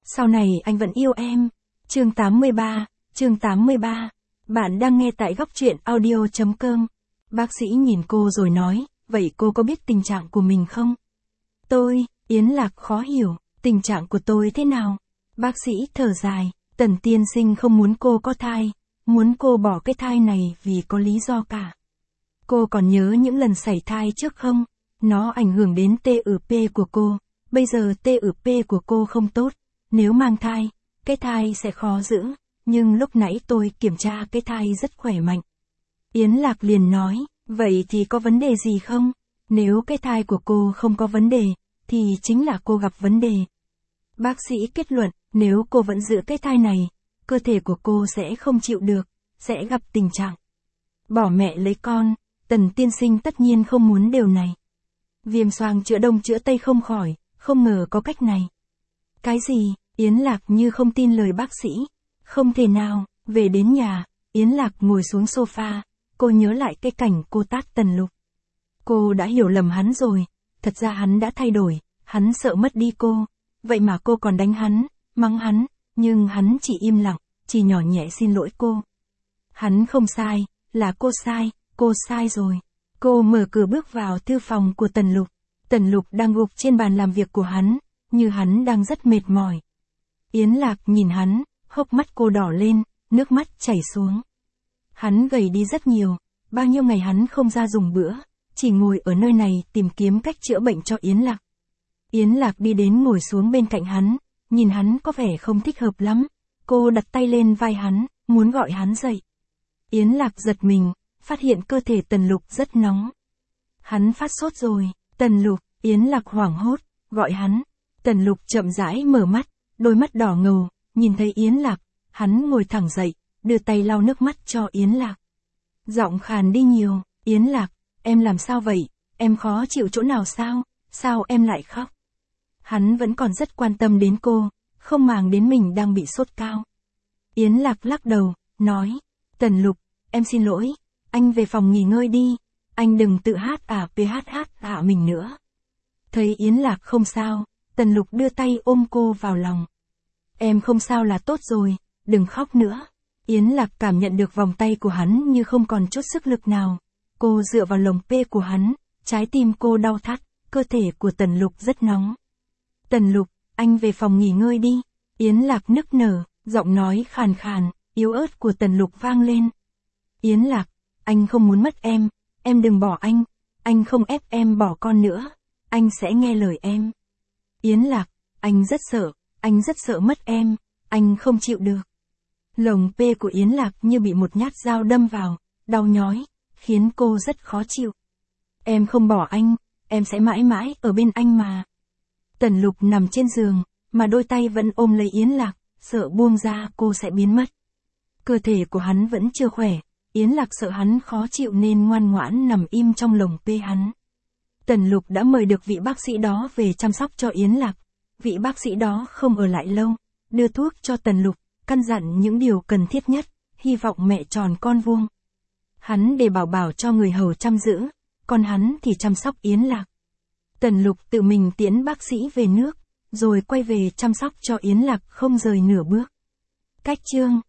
Sau này anh vẫn yêu em. Chương 83. Bạn đang nghe tại góc truyện audio.com. Bác sĩ nhìn cô rồi nói, vậy cô có biết tình trạng của mình không? Yến Lạc khó hiểu, tình trạng của tôi thế nào? Bác sĩ thở dài, Tần tiên sinh không muốn cô có thai, muốn cô bỏ cái thai này vì có lý do cả. Cô còn nhớ những lần sảy thai trước không? Nó ảnh hưởng đến TÜP của cô, bây giờ TÜP của cô không tốt, nếu mang thai, cái thai sẽ khó giữ, nhưng lúc nãy tôi kiểm tra cái thai rất khỏe mạnh. Yến Lạc liền nói, vậy thì có vấn đề gì không? Nếu cái thai của cô không có vấn đề, thì chính là cô gặp vấn đề. Bác sĩ kết luận, nếu cô vẫn giữ cái thai này, cơ thể của cô sẽ không chịu được, sẽ gặp tình trạng bỏ mẹ lấy con. Tần tiên sinh tất nhiên không muốn điều này. Viêm xoang chữa đông chữa tây không khỏi, không ngờ có cách này. Cái gì? Yến Lạc như không tin lời bác sĩ. Không thể nào. Về đến nhà, Yến Lạc ngồi xuống sofa, cô nhớ lại cái cảnh cô tát Tần Lục. Cô đã hiểu lầm hắn rồi, thật ra hắn đã thay đổi, hắn sợ mất đi cô, vậy mà cô còn đánh hắn, mắng hắn, nhưng hắn chỉ im lặng, chỉ nhỏ nhẹ xin lỗi cô. Hắn không sai, là cô sai rồi. Cô mở cửa bước vào thư phòng của Tần Lục. Tần Lục đang gục trên bàn làm việc của hắn, như hắn đang rất mệt mỏi. Yến Lạc nhìn hắn, hốc mắt cô đỏ lên, nước mắt chảy xuống. Hắn gầy đi rất nhiều, bao nhiêu ngày hắn không ra dùng bữa, chỉ ngồi ở nơi này tìm kiếm cách chữa bệnh cho Yến Lạc. Yến Lạc đi đến ngồi xuống bên cạnh hắn, nhìn hắn có vẻ không thích hợp lắm. Cô đặt tay lên vai hắn, muốn gọi hắn dậy. Yến Lạc giật mình, phát hiện cơ thể Tần Lục rất nóng. Hắn phát sốt rồi. Tần Lục. Yến Lạc hoảng hốt, gọi hắn. Tần Lục chậm rãi mở mắt, đôi mắt đỏ ngầu, nhìn thấy Yến Lạc, hắn ngồi thẳng dậy, đưa tay lau nước mắt cho Yến Lạc. Giọng khàn đi nhiều, Yến Lạc, em làm sao vậy, em khó chịu chỗ nào sao, sao em lại khóc? Hắn vẫn còn rất quan tâm đến cô, không màng đến mình đang bị sốt cao. Yến Lạc lắc đầu, nói, Tần Lục, em xin lỗi, anh về phòng nghỉ ngơi đi, anh đừng tự PHH mình nữa. Thấy Yến Lạc không sao, Tần Lục đưa tay ôm cô vào lòng. Em không sao là tốt rồi, đừng khóc nữa. Yến Lạc cảm nhận được vòng tay của hắn như không còn chút sức lực nào. Cô dựa vào lồng P của hắn, trái tim cô đau thắt, cơ thể của Tần Lục rất nóng. Tần Lục, anh về phòng nghỉ ngơi đi. Yến Lạc nức nở, giọng nói khàn khàn, yếu ớt của Tần Lục vang lên. Yến Lạc, anh không muốn mất em đừng bỏ anh không ép em bỏ con nữa, anh sẽ nghe lời em. Yến Lạc, anh rất sợ mất em, anh không chịu được. Lồng P của Yến Lạc như bị một nhát dao đâm vào, đau nhói, khiến cô rất khó chịu. Em không bỏ anh, em sẽ mãi mãi ở bên anh mà. Tần Lục nằm trên giường, mà đôi tay vẫn ôm lấy Yến Lạc, sợ buông ra cô sẽ biến mất. Cơ thể của hắn vẫn chưa khỏe, Yến Lạc sợ hắn khó chịu nên ngoan ngoãn nằm im trong lồng P hắn. Tần Lục đã mời được vị bác sĩ đó về chăm sóc cho Yến Lạc. Vị bác sĩ đó không ở lại lâu, đưa thuốc cho Tần Lục, căn dặn những điều cần thiết nhất, hy vọng mẹ tròn con vuông. Hắn để bảo cho người hầu chăm giữ, còn hắn thì chăm sóc Yến Lạc. Tần Lục tự mình tiễn bác sĩ về nước, rồi quay về chăm sóc cho Yến Lạc không rời nửa bước. Cách chương